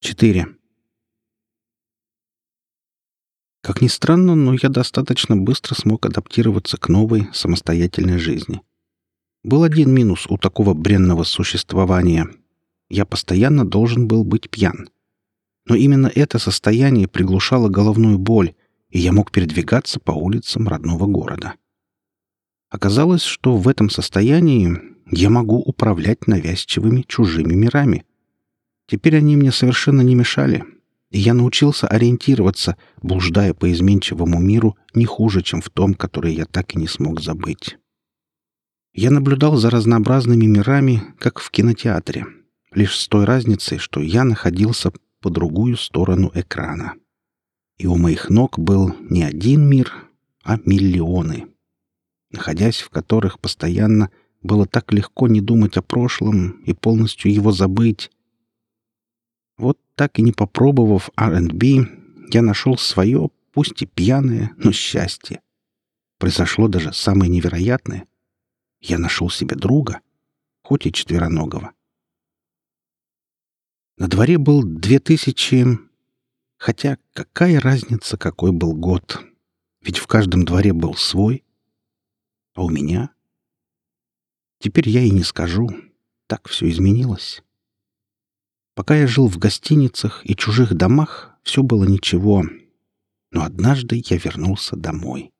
4. Как ни странно, но я достаточно быстро смог адаптироваться к новой, самостоятельной жизни. Был один минус у такого бренного существования. Я постоянно должен был быть пьян. Но именно это состояние приглушало головную боль, и я мог передвигаться по улицам родного города. Оказалось, что в этом состоянии я могу управлять навязчивыми чужими мирами. Теперь они мне совершенно не мешали, и я научился ориентироваться, блуждая по изменчивому миру не хуже, чем в том, который я так и не смог забыть. Я наблюдал за разнообразными мирами, как в кинотеатре, лишь с той разницей, что я находился по другую сторону экрана. И у моих ног был не один мир, а миллионы, находясь в которых постоянно было так легко не думать о прошлом и полностью его забыть. Вот так и не попробовав R&B, я нашел свое, пусть и пьяное, но счастье. Произошло даже самое невероятное. Я нашел себе друга, хоть и четвероногого. На дворе был 2000... Хотя какая разница, какой был год? Ведь в каждом дворе был свой. А у меня? Теперь я и не скажу. Так все изменилось. Пока я жил в гостиницах и чужих домах, все было ничего. Но однажды я вернулся домой.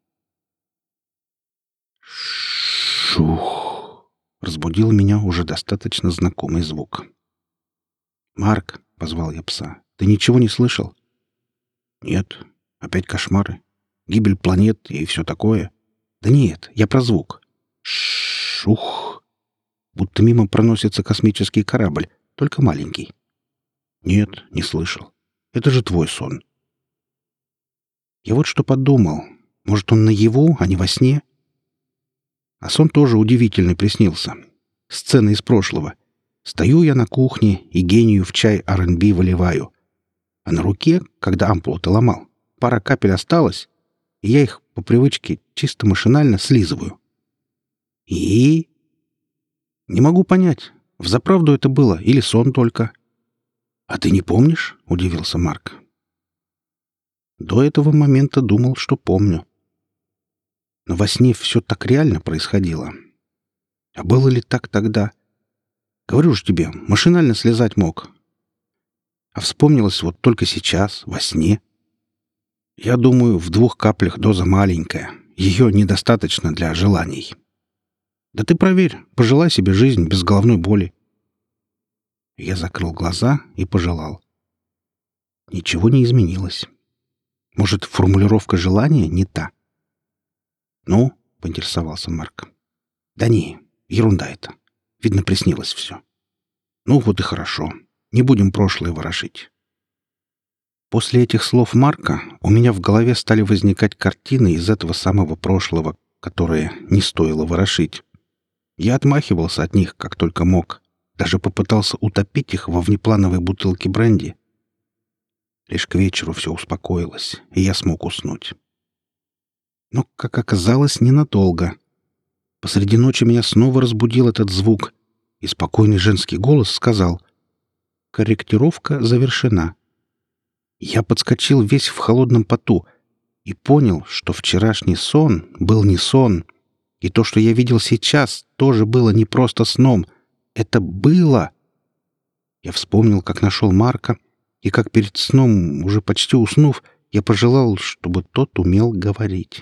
Шух! Разбудил меня уже достаточно знакомый звук. «Марк», — позвал я пса, — «ты ничего не слышал?» «Нет. Опять кошмары. Гибель планет и все такое». «Да нет, я про звук». Шух! Будто мимо проносится космический корабль, только маленький. «Нет, не слышал. Это же твой сон». Я вот что подумал. Может, он наяву, а не во сне? А сон тоже удивительный приснился. Сцена из прошлого. Стою я на кухне и гению в чай R&B выливаю. А на руке, когда ампулу-то ломал, пара капель осталось, и я их по привычке чисто машинально слизываю. И... Не могу понять, взаправду это было или сон только. «А ты не помнишь?» — удивился Марк. До этого момента думал, что помню. Но во сне все так реально происходило. А было ли так тогда? Говорю же тебе, машинально слезать мог. А вспомнилось вот только сейчас, во сне. Я думаю, в 2 каплях доза маленькая. Ее недостаточно для желаний. Да ты проверь, пожелай себе жизнь без головной боли. Я закрыл глаза и пожелал. Ничего не изменилось. Может, формулировка желания не та? «Ну?» — поинтересовался Марк. «Да не, ерунда это. Видно, приснилось все». «Ну вот и хорошо. Не будем прошлое ворошить». После этих слов Марка у меня в голове стали возникать картины из этого самого прошлого, которые не стоило ворошить. Я отмахивался от них, как только мог. Даже попытался утопить их во внеплановой бутылке бренди. Лишь к вечеру все успокоилось, и я смог уснуть. Но, как оказалось, ненадолго. Посреди ночи меня снова разбудил этот звук, и спокойный женский голос сказал: «Корректировка завершена». Я подскочил весь в холодном поту и понял, что вчерашний сон был не сон, и то, что я видел сейчас, тоже было не просто сном. Это было. Я вспомнил, как нашел Марка, и как перед сном, уже почти уснув, я пожелал, чтобы тот умел говорить.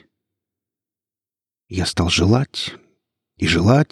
Я стал желать, и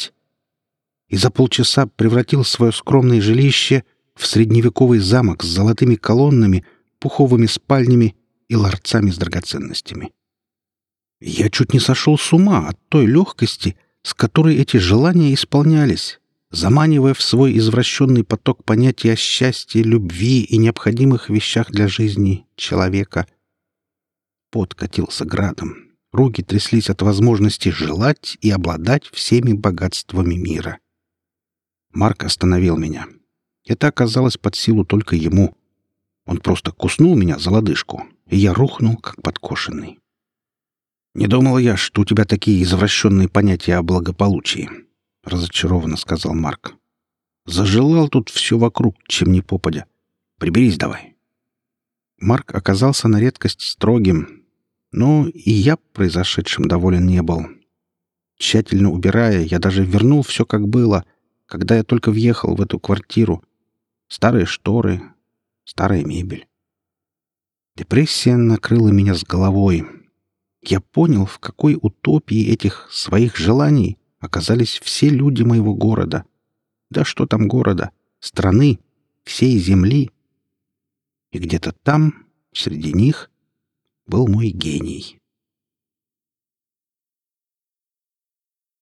за полчаса превратил свое скромное жилище в средневековый замок с золотыми колоннами, пуховыми спальнями и ларцами с драгоценностями. Я чуть не сошел с ума от той легкости, с которой эти желания исполнялись, заманивая в свой извращенный поток понятия о счастье, любви и необходимых вещах для жизни человека. Пот катился градом, руки тряслись от возможности желать и обладать всеми богатствами мира. Марк остановил меня. Это оказалось под силу только ему. Он просто куснул меня за лодыжку, и я рухнул, как подкошенный. «Не думал я, что у тебя такие извращенные понятия о благополучии», — разочарованно сказал Марк. «Зажелал тут все вокруг, чем ни попадя. Приберись давай». Марк оказался на редкость строгим, но и я произошедшим доволен не был. Тщательно убирая, я даже вернул все как было, когда я только въехал в эту квартиру. Старые шторы, старая мебель. Депрессия накрыла меня с головой. Я понял, в какой утопии этих своих желаний оказались все люди моего города. Да что там города, страны, всей земли. И где-то там, среди них, был мой гений.